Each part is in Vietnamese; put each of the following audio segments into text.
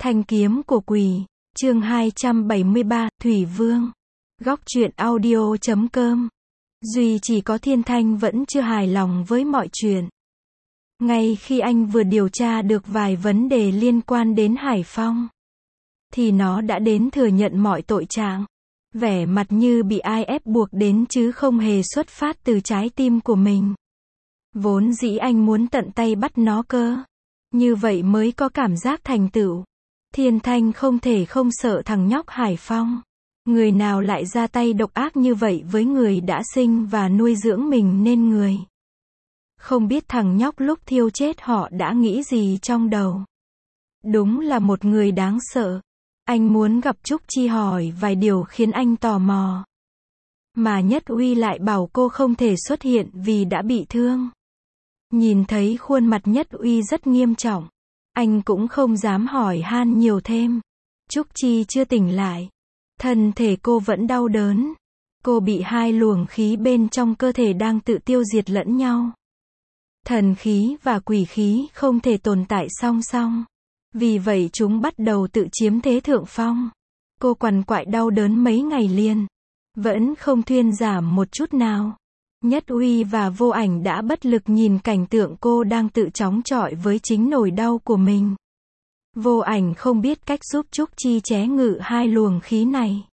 Thanh kiếm của quỷ, chương 273, Thủy Vương. Góc truyện audio.com. Duy chỉ có Thiên Thanh vẫn chưa hài lòng với mọi chuyện. Ngay khi anh vừa điều tra được vài vấn đề liên quan đến Hải Phong, thì nó đã đến thừa nhận mọi tội trạng. Vẻ mặt như bị ai ép buộc đến chứ không hề xuất phát từ trái tim của mình. Vốn dĩ anh muốn tận tay bắt nó cơ. Như vậy mới có cảm giác thành tựu. Thiên Thanh không thể không sợ thằng nhóc Hải Phong. Người nào lại ra tay độc ác như vậy với người đã sinh và nuôi dưỡng mình nên người. Không biết thằng nhóc lúc thiêu chết họ đã nghĩ gì trong đầu. Đúng là một người đáng sợ. Anh muốn gặp Trúc Chi hỏi vài điều khiến anh tò mò. Mà Nhất Uy lại bảo cô không thể xuất hiện vì đã bị thương. Nhìn thấy khuôn mặt Nhất Uy rất nghiêm trọng. Anh cũng không dám hỏi han nhiều thêm. Trúc Chi chưa tỉnh lại. Thân thể cô vẫn đau đớn. Cô bị hai luồng khí bên trong cơ thể đang tự tiêu diệt lẫn nhau. Thần khí và quỷ khí không thể tồn tại song song. Vì vậy chúng bắt đầu tự chiếm thế thượng phong. Cô quằn quại đau đớn mấy ngày liền. Vẫn không thuyên giảm một chút nào. Nhất Uy và Vô Ảnh đã bất lực nhìn cảnh tượng cô đang tự chống chọi với chính nỗi đau của mình. Vô Ảnh không biết cách giúp Trúc Chi chế ngự hai luồng khí này.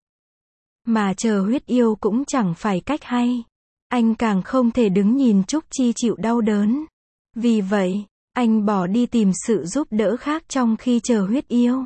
Mà chờ Huyết Yêu cũng chẳng phải cách hay. Anh càng không thể đứng nhìn Trúc Chi chịu đau đớn. Vì vậy, anh bỏ đi tìm sự giúp đỡ khác trong khi chờ Huyết Yêu.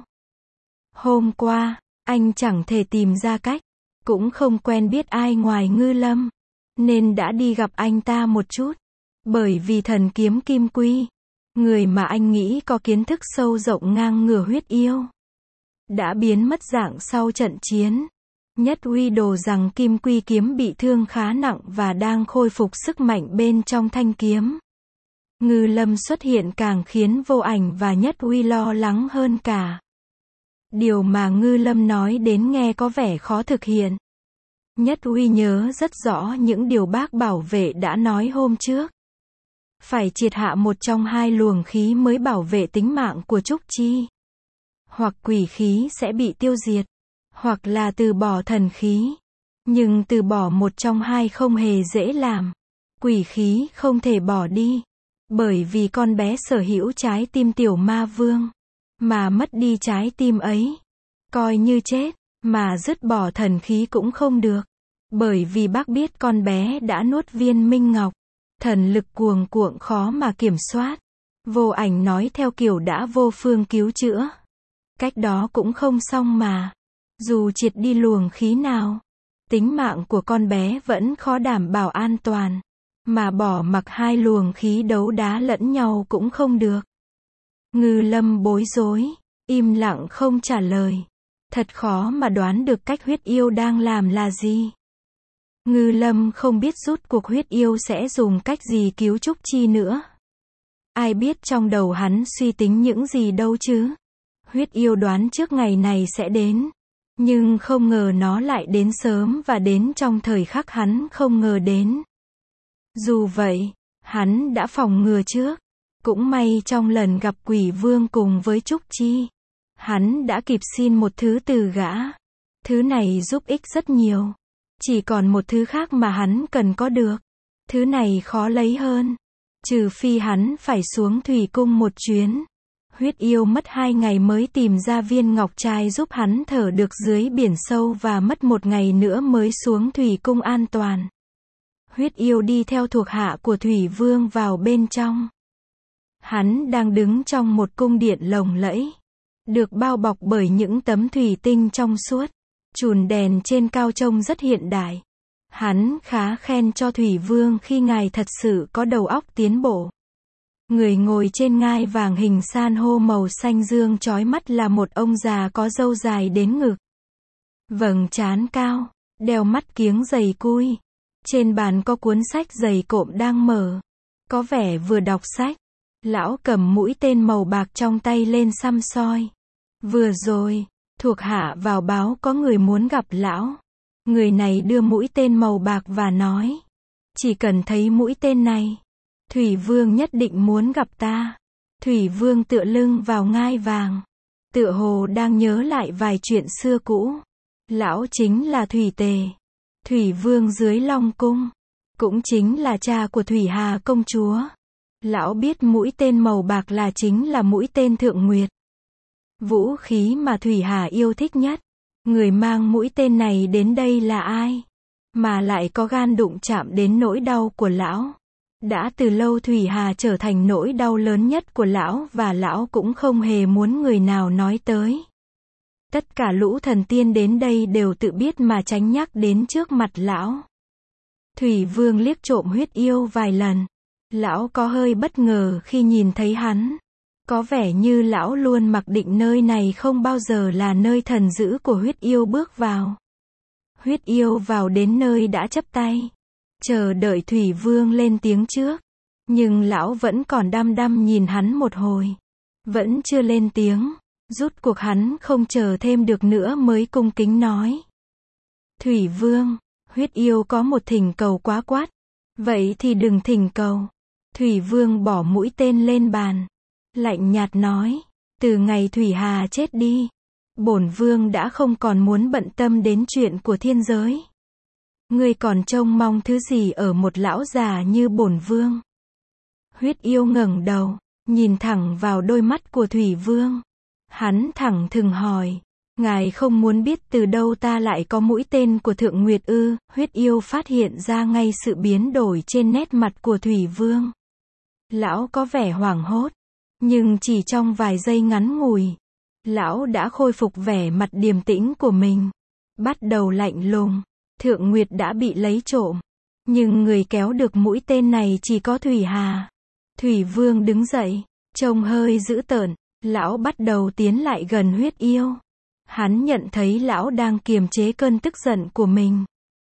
Hôm qua, anh chẳng thể tìm ra cách, cũng không quen biết ai ngoài Ngư Lâm, nên đã đi gặp anh ta một chút. Bởi vì thần kiếm Kim Quy, người mà anh nghĩ có kiến thức sâu rộng ngang ngửa Huyết Yêu, đã biến mất dạng sau trận chiến. Nhất Uy đồ rằng Kim Quy kiếm bị thương khá nặng và đang khôi phục sức mạnh bên trong thanh kiếm. Ngư Lâm xuất hiện càng khiến Vô Ảnh và Nhất Uy lo lắng hơn cả. Điều mà Ngư Lâm nói đến nghe có vẻ khó thực hiện. Nhất Uy nhớ rất rõ những điều bác bảo vệ đã nói hôm trước. Phải triệt hạ một trong hai luồng khí mới bảo vệ tính mạng của Trúc Chi. Hoặc quỷ khí sẽ bị tiêu diệt, hoặc là từ bỏ thần khí. Nhưng từ bỏ một trong hai không hề dễ làm. Quỷ khí không thể bỏ đi. Bởi vì con bé sở hữu trái tim tiểu ma vương. Mà mất đi trái tim ấy, coi như chết. Mà dứt bỏ thần khí cũng không được. Bởi vì bác biết con bé đã nuốt viên minh ngọc. Thần lực cuồng cuộn khó mà kiểm soát. Vô Ảnh nói theo kiểu đã vô phương cứu chữa. Cách đó cũng không xong mà. Dù triệt đi luồng khí nào, tính mạng của con bé vẫn khó đảm bảo an toàn. Mà bỏ mặc hai luồng khí đấu đá lẫn nhau cũng không được. Ngư Lâm bối rối, im lặng không trả lời. Thật khó mà đoán được cách Huyết Yêu đang làm là gì. Ngư Lâm không biết rút cuộc Huyết Yêu sẽ dùng cách gì cứu Trúc Chi nữa. Ai biết trong đầu hắn suy tính những gì đâu chứ. Huyết Yêu đoán trước ngày này sẽ đến. Nhưng không ngờ nó lại đến sớm và đến trong thời khắc hắn không ngờ đến. Dù vậy, hắn đã phòng ngừa trước. Cũng may trong lần gặp Quỷ Vương cùng với Trúc Chi, hắn đã kịp xin một thứ từ gã. Thứ này giúp ích rất nhiều. Chỉ còn một thứ khác mà hắn cần có được. Thứ này khó lấy hơn. Trừ phi hắn phải xuống thủy cung một chuyến. Huyết Yêu mất 2 ngày mới tìm ra viên ngọc trai giúp hắn thở được dưới biển sâu và mất 1 ngày nữa mới xuống thủy cung an toàn. Huyết Yêu đi theo thuộc hạ của Thủy Vương vào bên trong. Hắn đang đứng trong một cung điện lộng lẫy, được bao bọc bởi những tấm thủy tinh trong suốt. Chùm đèn trên cao trông rất hiện đại. Hắn khá khen cho Thủy Vương khi ngài thật sự có đầu óc tiến bộ. Người ngồi trên ngai vàng hình san hô màu xanh dương chói mắt là một ông già có râu dài đến ngực. Vầng trán cao, đeo mắt kiếng dày cui. Trên bàn có cuốn sách dày cộm đang mở. Có vẻ vừa đọc sách. Lão cầm mũi tên màu bạc trong tay lên săm soi. Vừa rồi, thuộc hạ vào báo có người muốn gặp lão. Người này đưa mũi tên màu bạc và nói. Chỉ cần thấy mũi tên này, Thủy Vương nhất định muốn gặp ta. Thủy Vương tựa lưng vào ngai vàng. tựa hồ đang nhớ lại vài chuyện xưa cũ. Lão chính là Thủy Tề, Thủy Vương dưới Long Cung, cũng chính là cha của Thủy Hà công chúa. Lão biết mũi tên màu bạc là chính là mũi tên Thượng Nguyệt, vũ khí mà Thủy Hà yêu thích nhất. Người mang mũi tên này đến đây là ai? Mà lại có gan đụng chạm đến nỗi đau của lão. Đã từ lâu Thủy Hà trở thành nỗi đau lớn nhất của lão và lão cũng không hề muốn người nào nói tới. Tất cả lũ thần tiên đến đây đều tự biết mà tránh nhắc đến trước mặt lão. Thủy Vương liếc trộm Huyết Yêu vài lần. Lão có hơi bất ngờ khi nhìn thấy hắn. Có vẻ như lão luôn mặc định nơi này không bao giờ là nơi thần dữ của Huyết Yêu bước vào. Huyết Yêu vào đến nơi đã chắp tay, chờ đợi Thủy Vương lên tiếng trước. Nhưng lão vẫn còn đăm đăm nhìn hắn một hồi. Vẫn chưa lên tiếng. Rút cuộc hắn không chờ thêm được nữa mới cung kính nói. Thủy Vương, Huyết Yêu có một thỉnh cầu quá quát. Vậy thì đừng thỉnh cầu. Thủy Vương bỏ mũi tên lên bàn, lạnh nhạt nói, từ ngày Thủy Hà chết đi, bổn vương đã không còn muốn bận tâm đến chuyện của thiên giới. Ngươi còn trông mong thứ gì ở một lão già như bổn vương? Huyết Yêu ngẩng đầu, nhìn thẳng vào đôi mắt của Thủy Vương. Hắn thẳng thừng hỏi, ngài không muốn biết từ đâu ta lại có mũi tên của Thượng Nguyệt ư? Huyết Yêu phát hiện ra ngay sự biến đổi trên nét mặt của Thủy Vương. Lão có vẻ hoảng hốt, nhưng chỉ trong vài giây ngắn ngủi, lão đã khôi phục vẻ mặt điềm tĩnh của mình. Bắt đầu lạnh lùng, Thượng Nguyệt đã bị lấy trộm, nhưng người kéo được mũi tên này chỉ có Thủy Hà. Thủy Vương đứng dậy, trông hơi dữ tợn, lão bắt đầu tiến lại gần Huyết Yêu. Hắn nhận thấy lão đang kiềm chế cơn tức giận của mình.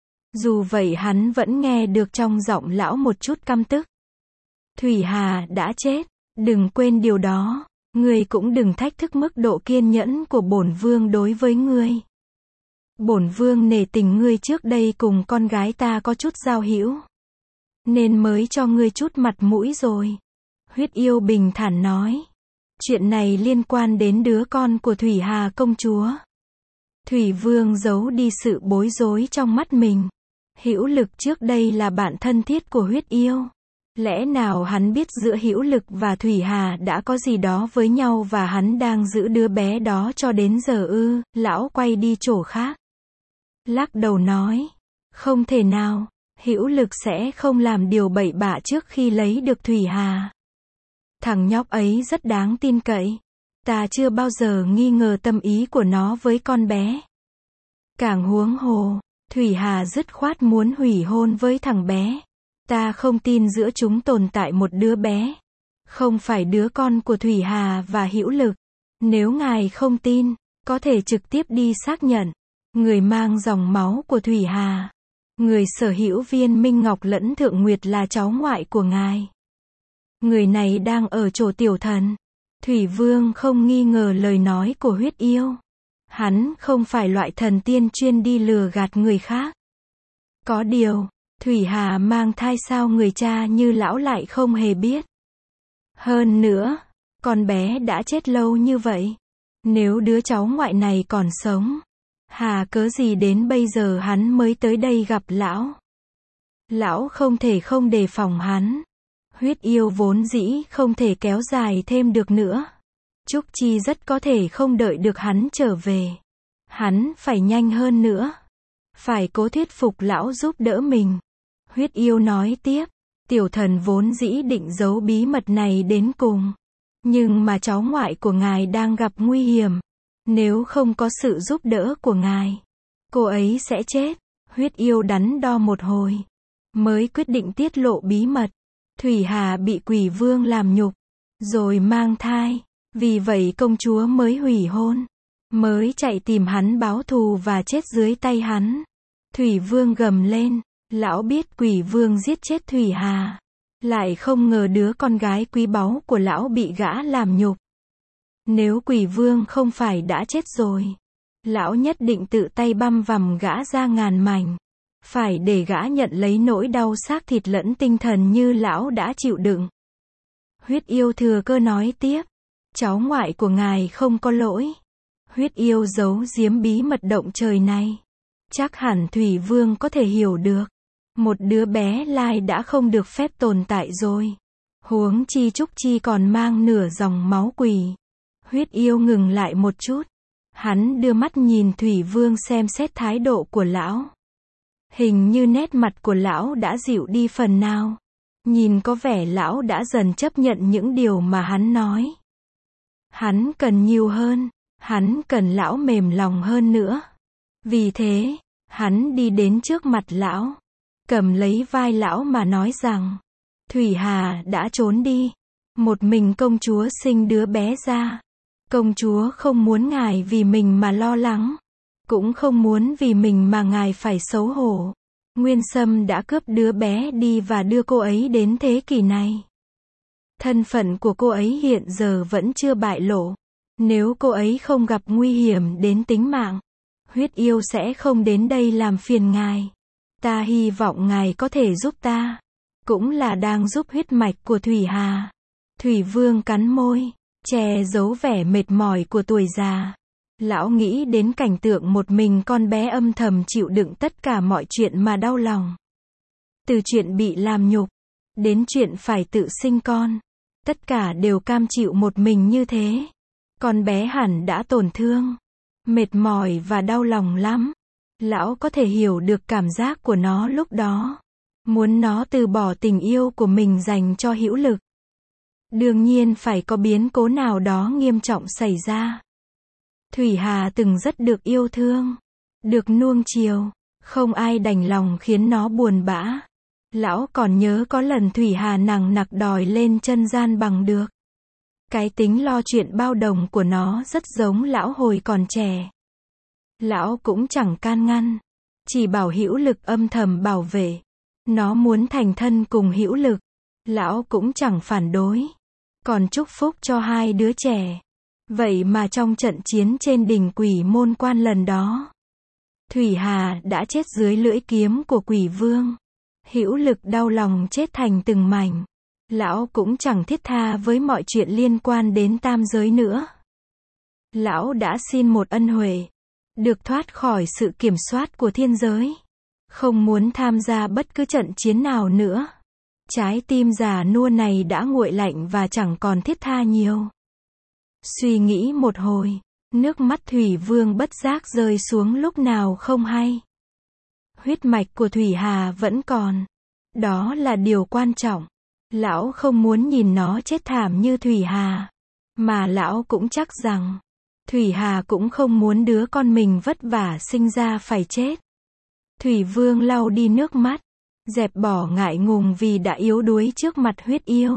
Dù vậy hắn vẫn nghe được trong giọng lão một chút căm tức. Thủy Hà đã chết, đừng quên điều đó. Ngươi cũng đừng thách thức mức độ kiên nhẫn của bổn vương đối với ngươi. Bổn vương nể tình ngươi trước đây cùng con gái ta có chút giao hữu, nên mới cho ngươi chút mặt mũi rồi. Huyết Yêu bình thản nói. Chuyện này liên quan đến đứa con của Thủy Hà công chúa. Thủy Vương giấu đi sự bối rối trong mắt mình. Hữu Lực trước đây là bạn thân thiết của Huyết Yêu. Lẽ nào hắn biết giữa Hữu Lực và Thủy Hà đã có gì đó với nhau và hắn đang giữ đứa bé đó cho đến giờ ư? Lão quay đi chỗ khác, lắc đầu nói, không thể nào, Hữu Lực sẽ không làm điều bậy bạ trước khi lấy được Thủy Hà. Thằng nhóc ấy rất đáng tin cậy. Ta chưa bao giờ nghi ngờ tâm ý của nó với con bé. Càng huống hồ, Thủy Hà dứt khoát muốn hủy hôn với thằng bé. Ta không tin giữa chúng tồn tại một đứa bé không phải đứa con của Thủy Hà và Hữu Lực. Nếu ngài không tin, có thể trực tiếp đi xác nhận. Người mang dòng máu của Thủy Hà, người sở hữu viên Minh Ngọc lẫn Thượng Nguyệt là cháu ngoại của ngài. Người này đang ở chỗ tiểu thần. Thủy Vương không nghi ngờ lời nói của Huyết Yêu. Hắn không phải loại thần tiên chuyên đi lừa gạt người khác. Có điều, Thủy Hà mang thai sao người cha như lão lại không hề biết. Hơn nữa, con bé đã chết lâu như vậy. Nếu đứa cháu ngoại này còn sống, hà cớ gì đến bây giờ hắn mới tới đây gặp lão. Lão không thể không đề phòng hắn. Huyết Yêu vốn dĩ không thể kéo dài thêm được nữa. Trúc Chi rất có thể không đợi được hắn trở về. Hắn phải nhanh hơn nữa. Phải cố thuyết phục lão giúp đỡ mình. Huyết Yêu nói tiếp. Tiểu thần vốn dĩ định giấu bí mật này đến cùng. Nhưng mà cháu ngoại của ngài đang gặp nguy hiểm. Nếu không có sự giúp đỡ của ngài, cô ấy sẽ chết. Huyết Yêu đắn đo một hồi, mới quyết định tiết lộ bí mật. Thủy Hà bị Quỷ Vương làm nhục, rồi mang thai. Vì vậy công chúa mới hủy hôn, mới chạy tìm hắn báo thù và chết dưới tay hắn. Thủy Vương gầm lên. Lão biết Quỷ Vương giết chết Thủy Hà, lại không ngờ đứa con gái quý báu của lão bị gã làm nhục. Nếu Quỷ Vương không phải đã chết rồi, lão nhất định tự tay băm vằm gã ra ngàn mảnh. Phải để gã nhận lấy nỗi đau xác thịt lẫn tinh thần như lão đã chịu đựng. Huyết Yêu thừa cơ nói tiếp. Cháu ngoại của ngài không có lỗi. Huyết yêu giấu giếm bí mật động trời này. Chắc hẳn Thủy Vương có thể hiểu được. Một đứa bé lai đã không được phép tồn tại rồi. Huống chi Trúc Chi còn mang nửa dòng máu quỷ. Huyết yêu ngừng lại một chút. Hắn đưa mắt nhìn Thủy Vương xem xét thái độ của lão. Hình như nét mặt của lão đã dịu đi phần nào. Nhìn có vẻ lão đã dần chấp nhận những điều mà hắn nói. Hắn cần nhiều hơn. Hắn cần lão mềm lòng hơn nữa. Vì thế, hắn đi đến trước mặt lão. Cầm lấy vai lão mà nói rằng. Thủy Hà đã trốn đi. Một mình công chúa sinh đứa bé ra. Công chúa không muốn ngài vì mình mà lo lắng. Cũng không muốn vì mình mà ngài phải xấu hổ. Nguyên Sâm đã cướp đứa bé đi và đưa cô ấy đến thế kỷ này. Thân phận của cô ấy hiện giờ vẫn chưa bại lộ. Nếu cô ấy không gặp nguy hiểm đến tính mạng, huyết yêu sẽ không đến đây làm phiền ngài. Ta hy vọng ngài có thể giúp ta. Cũng là đang giúp huyết mạch của Thủy Hà. Thủy Vương cắn môi, che giấu vẻ mệt mỏi của tuổi già. Lão nghĩ đến cảnh tượng một mình con bé âm thầm chịu đựng tất cả mọi chuyện mà đau lòng. Từ chuyện bị làm nhục, đến chuyện phải tự sinh con. Tất cả đều cam chịu một mình như thế. Con bé hẳn đã tổn thương, mệt mỏi và đau lòng lắm. Lão có thể hiểu được cảm giác của nó lúc đó. Muốn nó từ bỏ tình yêu của mình dành cho Hữu Lực. Đương nhiên phải có biến cố nào đó nghiêm trọng xảy ra. Thủy Hà từng rất được yêu thương, được nuông chiều, không ai đành lòng khiến nó buồn bã. Lão còn nhớ có lần Thủy Hà nằng nặc đòi lên chân gian bằng được. Cái tính lo chuyện bao đồng của nó rất giống lão hồi còn trẻ. Lão cũng chẳng can ngăn, chỉ bảo Hữu Lực âm thầm bảo vệ. Nó muốn thành thân cùng Hữu Lực, lão cũng chẳng phản đối. Còn chúc phúc cho hai đứa trẻ. Vậy mà trong trận chiến trên đỉnh Quỷ Môn Quan lần đó, Thủy Hà đã chết dưới lưỡi kiếm của Quỷ Vương. Hữu Lực đau lòng chết thành từng mảnh. Lão cũng chẳng thiết tha với mọi chuyện liên quan đến tam giới nữa. Lão đã xin một ân huệ, được thoát khỏi sự kiểm soát của thiên giới. Không muốn tham gia bất cứ trận chiến nào nữa. Trái tim già nua này đã nguội lạnh và chẳng còn thiết tha nhiều. Suy nghĩ một hồi, nước mắt Thủy Vương bất giác rơi xuống lúc nào không hay. Huyết mạch của Thủy Hà vẫn còn. Đó là điều quan trọng. Lão không muốn nhìn nó chết thảm như Thủy Hà. Mà lão cũng chắc rằng, Thủy Hà cũng không muốn đứa con mình vất vả sinh ra phải chết. Thủy Vương lau đi nước mắt, dẹp bỏ ngại ngùng vì đã yếu đuối trước mặt huyết yêu.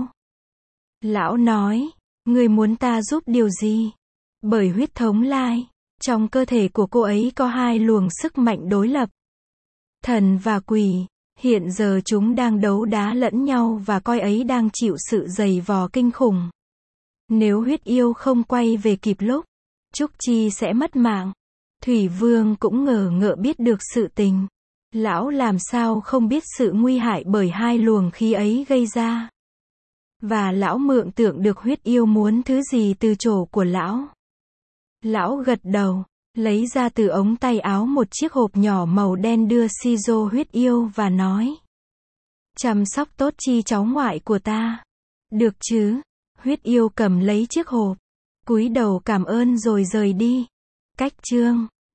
Lão nói, người muốn ta giúp điều gì? Bởi huyết thống lai, trong cơ thể của cô ấy có hai luồng sức mạnh đối lập. Thần và quỷ, hiện giờ chúng đang đấu đá lẫn nhau và coi ấy đang chịu sự giày vò kinh khủng. Nếu huyết yêu không quay về kịp lúc, Trúc Chi sẽ mất mạng. Thủy Vương cũng ngờ ngợ biết được sự tình. Lão làm sao không biết sự nguy hại bởi hai luồng khí ấy gây ra. Và lão mường tượng được huyết yêu muốn thứ gì từ chỗ của lão. Lão gật đầu, lấy ra từ ống tay áo một chiếc hộp nhỏ màu đen đưa Shizo huyết yêu và nói. Chăm sóc tốt Chi cháu ngoại của ta. Được chứ? Huyết yêu cầm lấy chiếc hộp, cúi đầu cảm ơn rồi rời đi. Cách chương